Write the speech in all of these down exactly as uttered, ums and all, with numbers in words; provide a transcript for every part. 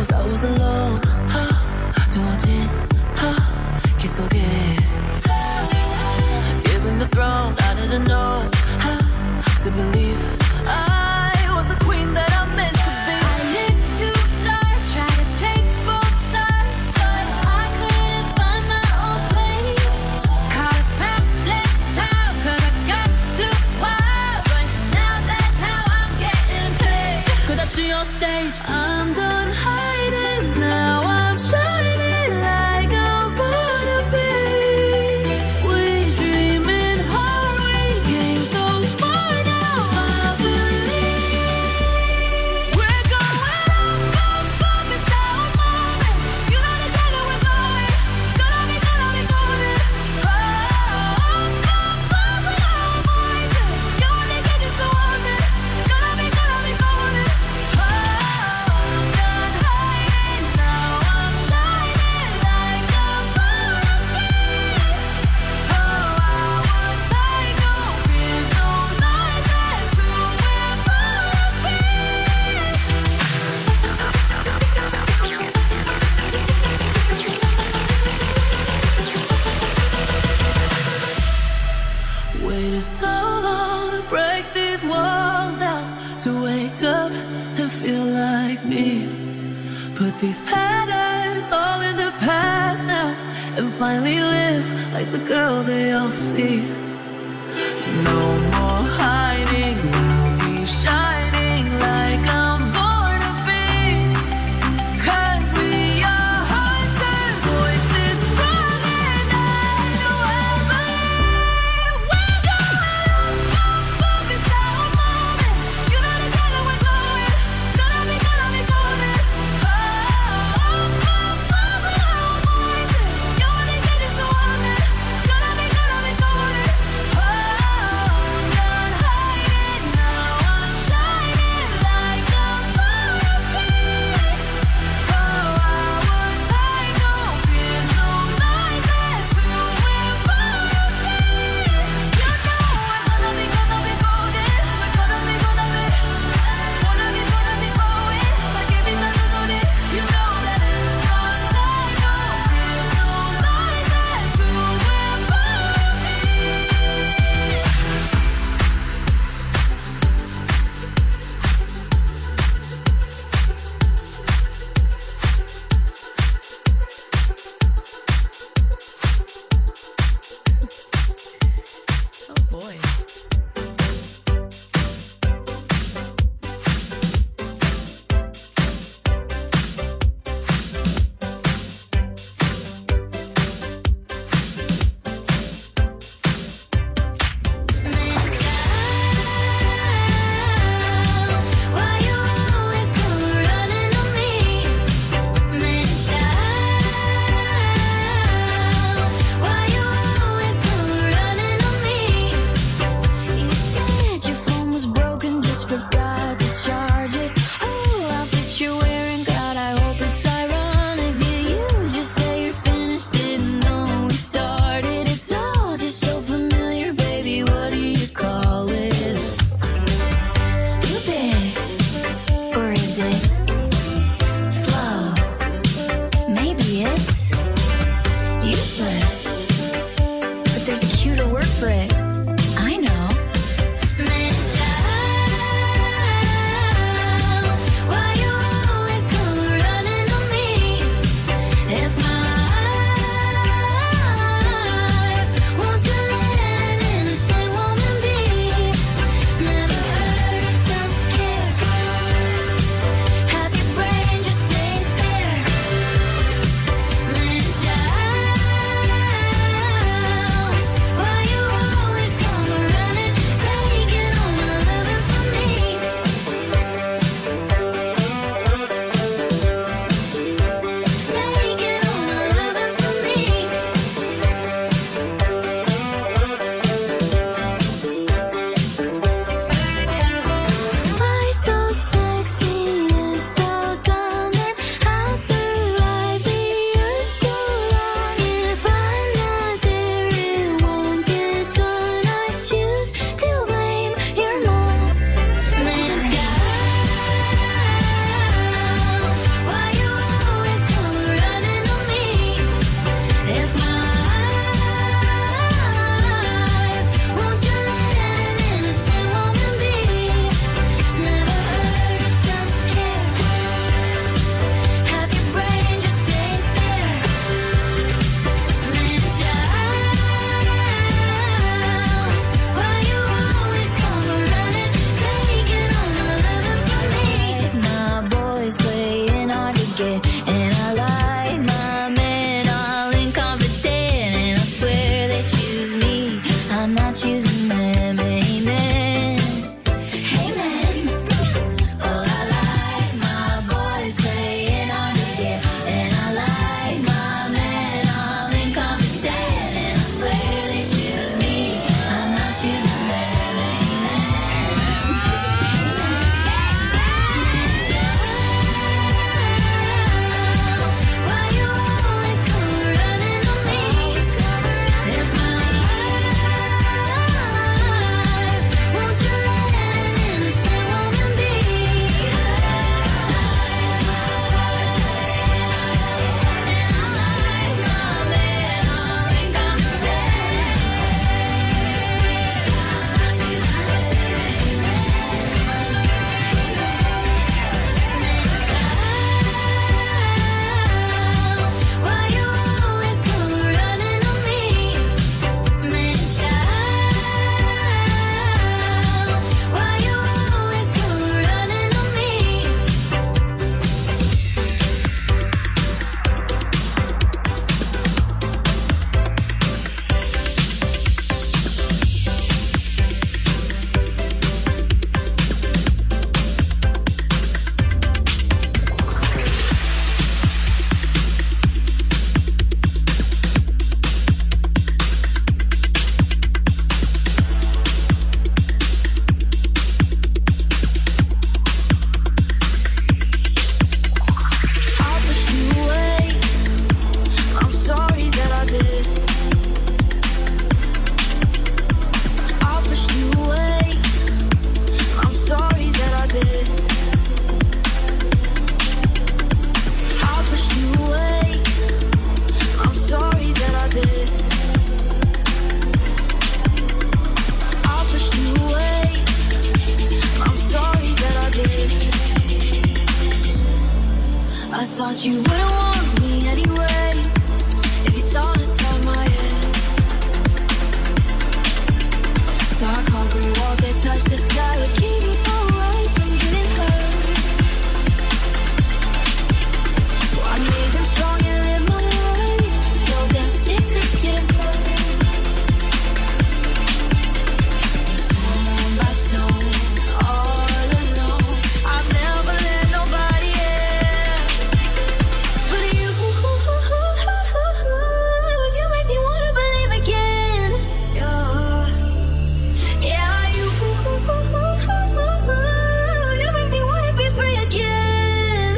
Cause I was alone. 두어진 길 속에 Given the throne, I didn't know how to believe I was the queen that I meant to be. I lived two lives, tried to play both sides, but I couldn't find my own place. Caught a babbling child, cause I got too wild. Right now that's how I'm getting paid. Cause that's your stage. I'm done hiding, now I'm shining like I'm born to be. We dreaming hard, we came so far, now I believe. We're going up, up, up, it's our moment. You know the time that we're going. Gonna be, gonna be golden. Oh, up, up, up with our voices. You only get just to want it. Gonna be, gonna be golden. Oh, I'm done hiding, now I'm shining like I'm born to be. Oh, I would take no fears, no lies, that's who we're born to be. Waited so long to break these walls down, to wake up and feel like me. Put these patterns all in the past now, and finally live like the girl they all see. No more hiding, I'll be shining like I'm born to be. Cause we are hunters, voices strong and I know I believe. We're going up, up, up, it's our moment. You know the time that we're going. Gonna be, gonna be golden. Oh, up, up, up with our voices. You only get just to want it. Gonna be, gonna be golden. Oh, I'm done hiding, now I'm shining like I'm born to be. Oh, I would take no fears, no lies, that's who we're born to be. You know we're gonna be, gonna be golden. We're gonna be, gonna be, wanna be, gonna be going. Like every time you do this, you know that it's our time. No fears, no lies, that's who we're born to be. Oh boy. Why you always come running on me? Man, why you always come running on me? You said your phone was broken, just forgot to charge it. Oh, outfit you're wearing, God, I hope it's ironic. Did you just say you're finished? Didn't know we started. It's all just so familiar, baby. What do you call it? Stupid, or is it slow? Maybe it's useless, but there's a cuter word for it. I know. Man, why you always come running on me? If my life won't you let an innocent woman be? Never heard of self-care. Half your brain just ain't there. Man, child, why you always choosing them, amen. Amen. Oh, I like my boys playing on the gear, and I like my men all incompetent, and I swear they choose me, I'm not choosing them, amen. Why you always come running on me? If my life, won't you let an innocent woman be? And I like my men all incompetent. Why you always come running on me? Man, child, why you always come running on me? I pushed you away. I'm sorry that I did. I pushed you away. I'm sorry that I did. I pushed you away. I'm sorry that I did. I pushed you away. I'm sorry that I did. I thought you wouldn't want me anyway if you saw inside my head. Dark concrete walls that touch the sky would keep me far away from getting hurt. So I made them strong and live my life. So damn sick of getting hurt. Stone by stone, all alone. I've never let nobody in. But you, you make me wanna believe again. Yeah, yeah, you, you make me wanna be free again.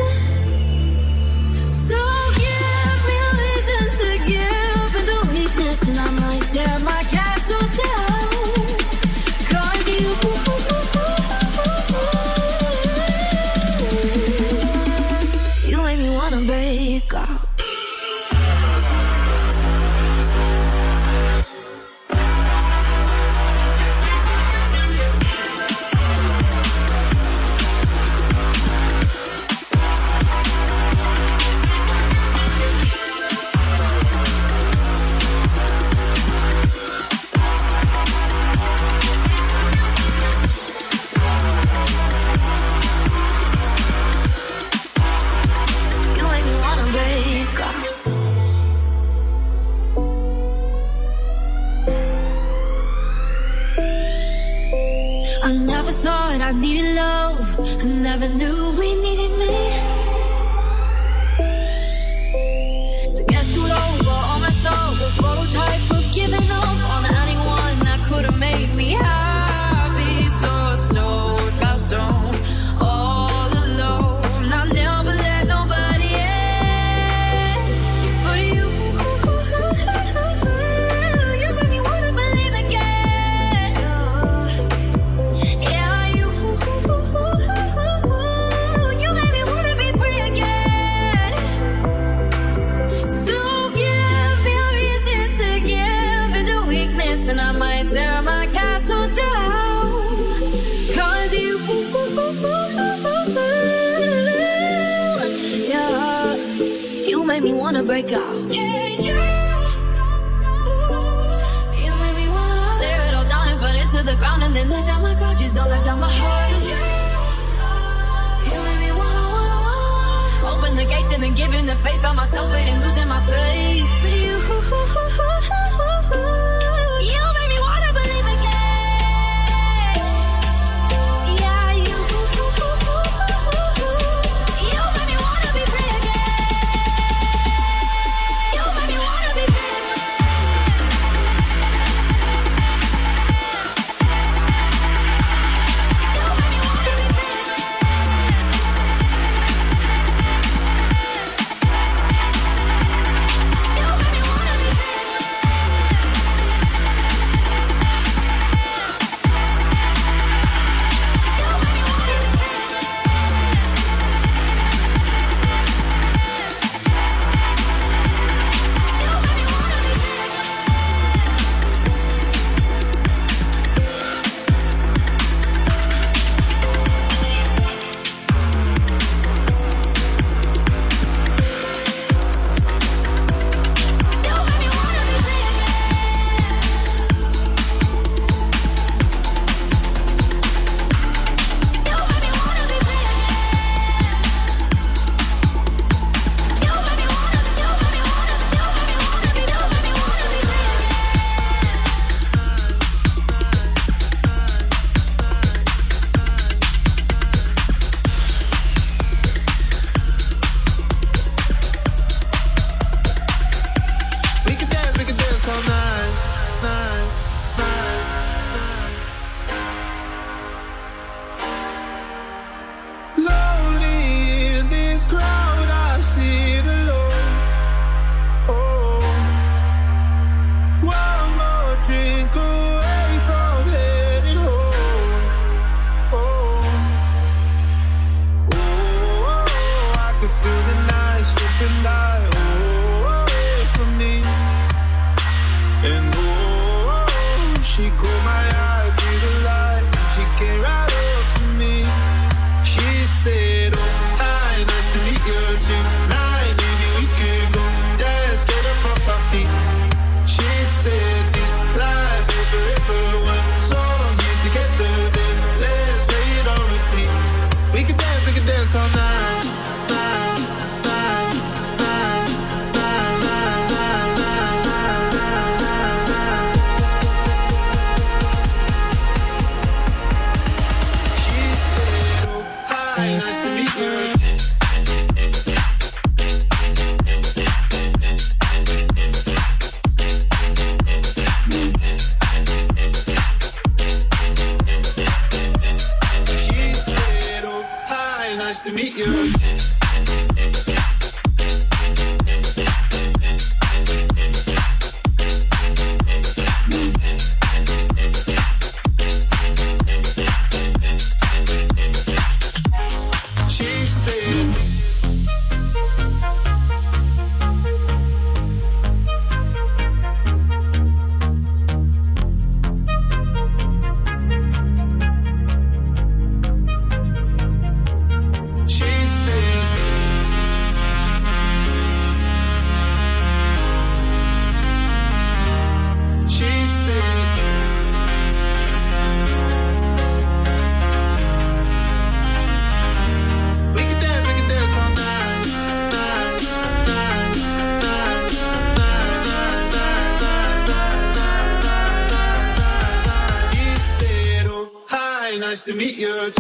So give me a reason to give into weakness, and I might tear my castle down. 'Cause you, you make me wanna break out. You make me wanna break out. I never thought I needed love. I never knew we needed me. To get screwed over, all messed up, the prototype of giving up on anyone that could have made me happy. So stone by stone, all alone. I never let nobody in. But you, you make me wanna believe again. Yeah, you, you make me wanna be free again. So give me a reason to give into weakness, and I might tear my castle down. 'Cause you, yeah, you make me wanna break out. Yeah, you make me wanna tear it all down and burn it to the ground, and then let down my guard. Just don't let down my heart. You make me wanna, wanna, wanna open the gates and then giving the faith. Found myself waiting, losing my faith. But you, you make me wanna believe again. to meet you. Nice to meet you.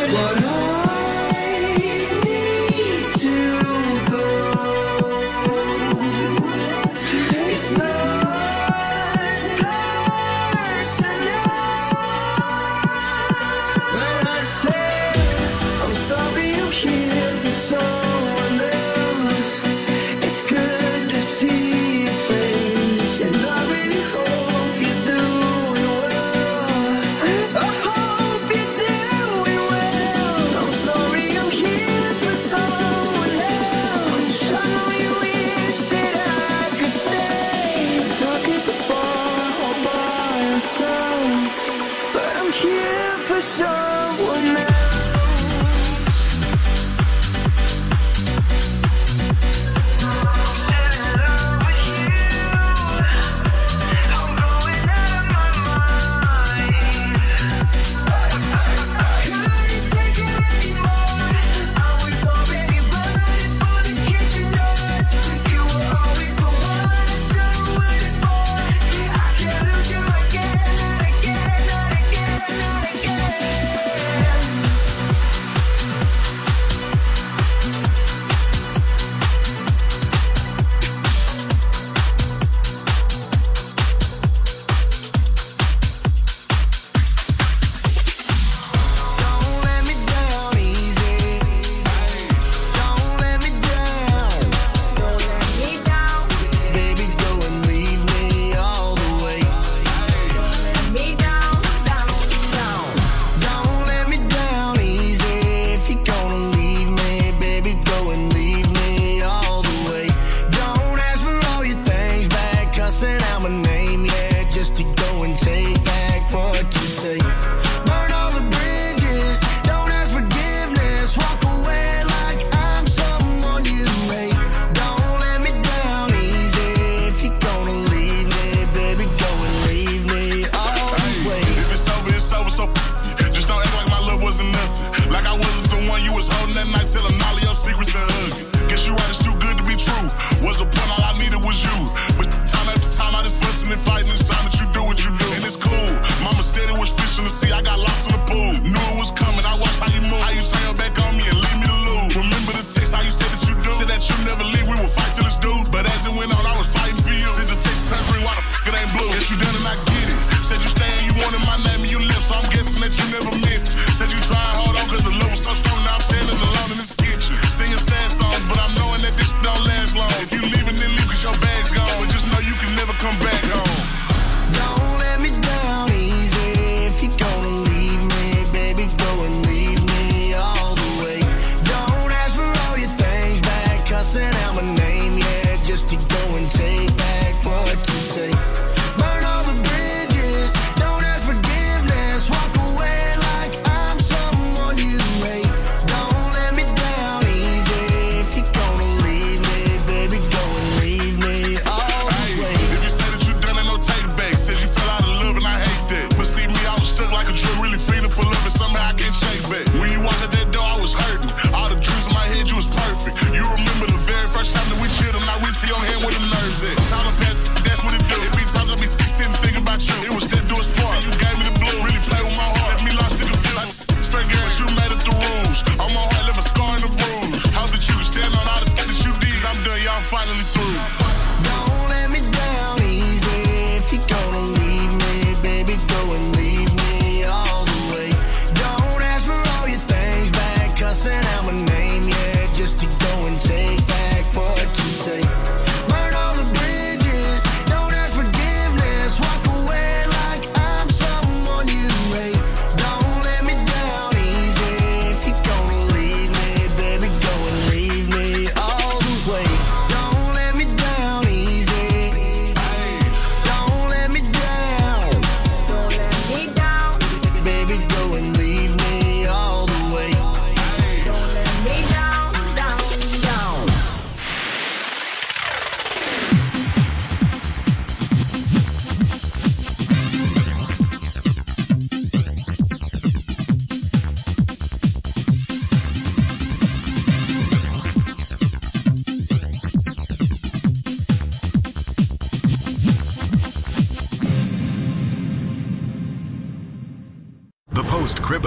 All the way. Don't ask for all your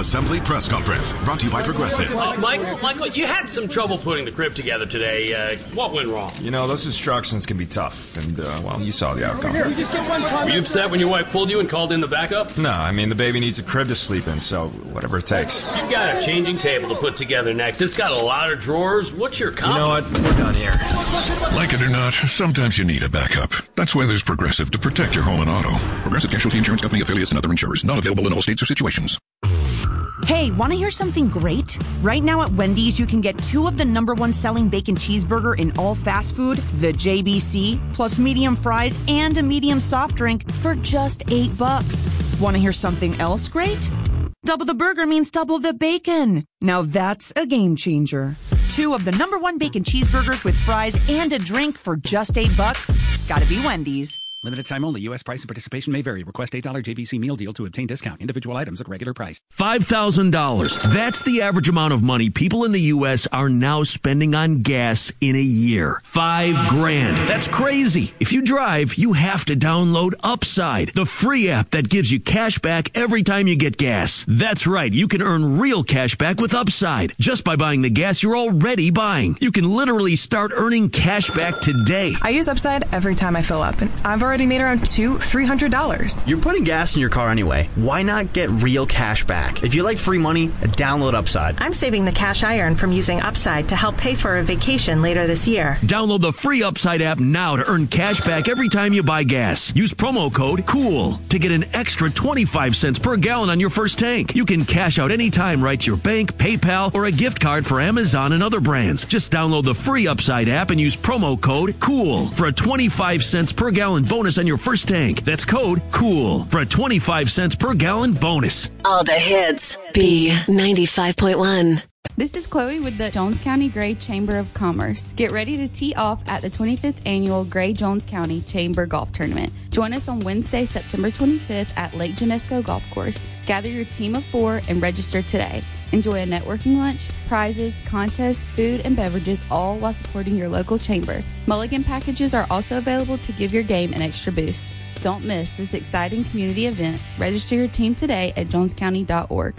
Assembly press conference brought to you by Progressive. Uh, Michael, Michael, you had some trouble putting the crib together today. Uh, what went wrong? You know, those instructions can be tough, and, uh, well, you saw the outcome. Were you upset when your wife pulled you and called in the backup? No, I mean, the baby needs a crib to sleep in, so whatever it takes. You've got a changing table to put together next. It's got a lot of drawers. What's your comment? You know what? We're done here. Like it or not, sometimes you need a backup. That's why there's Progressive to protect your home and auto. Progressive Casualty Insurance Company affiliates and other insurers. Not available in all states or situations. Hey, want to hear something great? Right now at Wendy's, you can get two of the number one selling bacon cheeseburger in all fast food, the J B C, plus medium fries and a medium soft drink for just eight bucks. Want to hear something else great? Double the burger means double the bacon. Now that's a game changer. Two of the number one bacon cheeseburgers with fries and a drink for just eight bucks. Gotta be Wendy's. Limited time only. U S price and participation may vary. Request eight dollars J B C meal deal to obtain discount. Individual items at regular price. five thousand dollars. That's the average amount of money people in the U S are now spending on gas in a year. Five grand. That's crazy. If you drive, you have to download Upside, the free app that gives you cash back every time you get gas. That's right. You can earn real cash back with Upside just by buying the gas you're already buying. You can literally start earning cash back today. I use Upside every time I fill up, and I've already already made around two, three hundred dollars. You're putting gas in your car anyway. Why not get real cash back? If you like free money, download Upside. I'm saving the cash I earn from using Upside to help pay for a vacation later this year. Download the free Upside app now to earn cash back every time you buy gas. Use promo code COOL to get an extra twenty-five cents per gallon on your first tank. You can cash out anytime right to your bank, PayPal, or a gift card for Amazon and other brands. Just download the free Upside app and use promo code COOL for a twenty-five cents per gallon bonus on your first tank. That's code COOL for a twenty-five cents per gallon bonus. All the hits. B ninety-five point one. This is Chloe with the Jones County Gray Chamber of Commerce. Get ready to tee off at the twenty-fifth Annual Gray Jones County Chamber Golf Tournament. Join us on Wednesday, September twenty-fifth at Lake Genesco Golf Course. Gather your team of four and register today. Enjoy a networking lunch, prizes, contests, food, and beverages, all while supporting your local chamber. Mulligan packages are also available to give your game an extra boost. Don't miss this exciting community event. Register your team today at jones county dot org.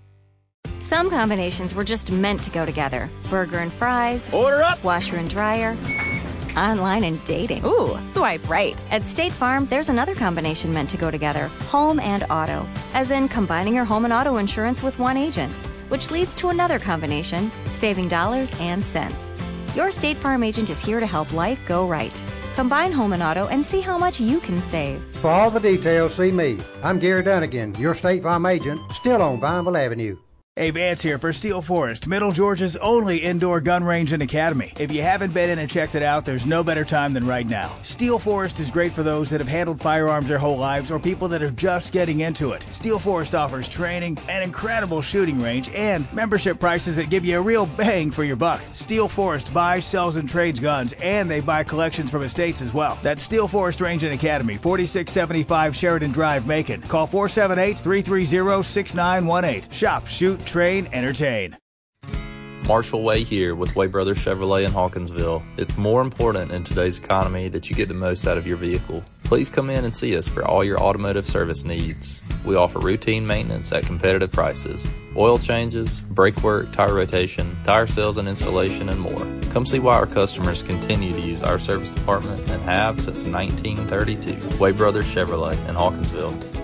Some combinations were just meant to go together. Burger and fries. Order up. Washer and dryer. Online and dating. Ooh, swipe right. At State Farm, there's another combination meant to go together. Home and auto. As in combining your home and auto insurance with one agent. Which leads to another combination, saving dollars and cents. Your State Farm agent is here to help life go right. Combine home and auto and see how much you can save. For all the details, see me. I'm Gary Dunnigan, your State Farm agent, still on Vineville Avenue. Hey, Vance here for Steel Forest, Middle Georgia's only indoor gun range and academy. If you haven't been in and checked it out, there's no better time than right now. Steel Forest is great for those that have handled firearms their whole lives or people that are just getting into it. Steel Forest offers training, an incredible shooting range, and membership prices that give you a real bang for your buck. Steel Forest buys, sells, and trades guns, and they buy collections from estates as well. That's Steel Forest Range and Academy, forty-six seventy-five Sheridan Drive, Macon. Call four seven eight, three three zero, six nine one eight. Shop, shoot, train, entertain. Marshall Way here with Way Brothers Chevrolet in Hawkinsville. It's more important in today's economy that you get the most out of your vehicle. Please come in and see us for all your automotive service needs. We offer routine maintenance at competitive prices, oil changes, brake work, tire rotation, tire sales and installation, and more. Come see why our customers continue to use our service department and have since nineteen thirty-two. Way Brothers Chevrolet in Hawkinsville.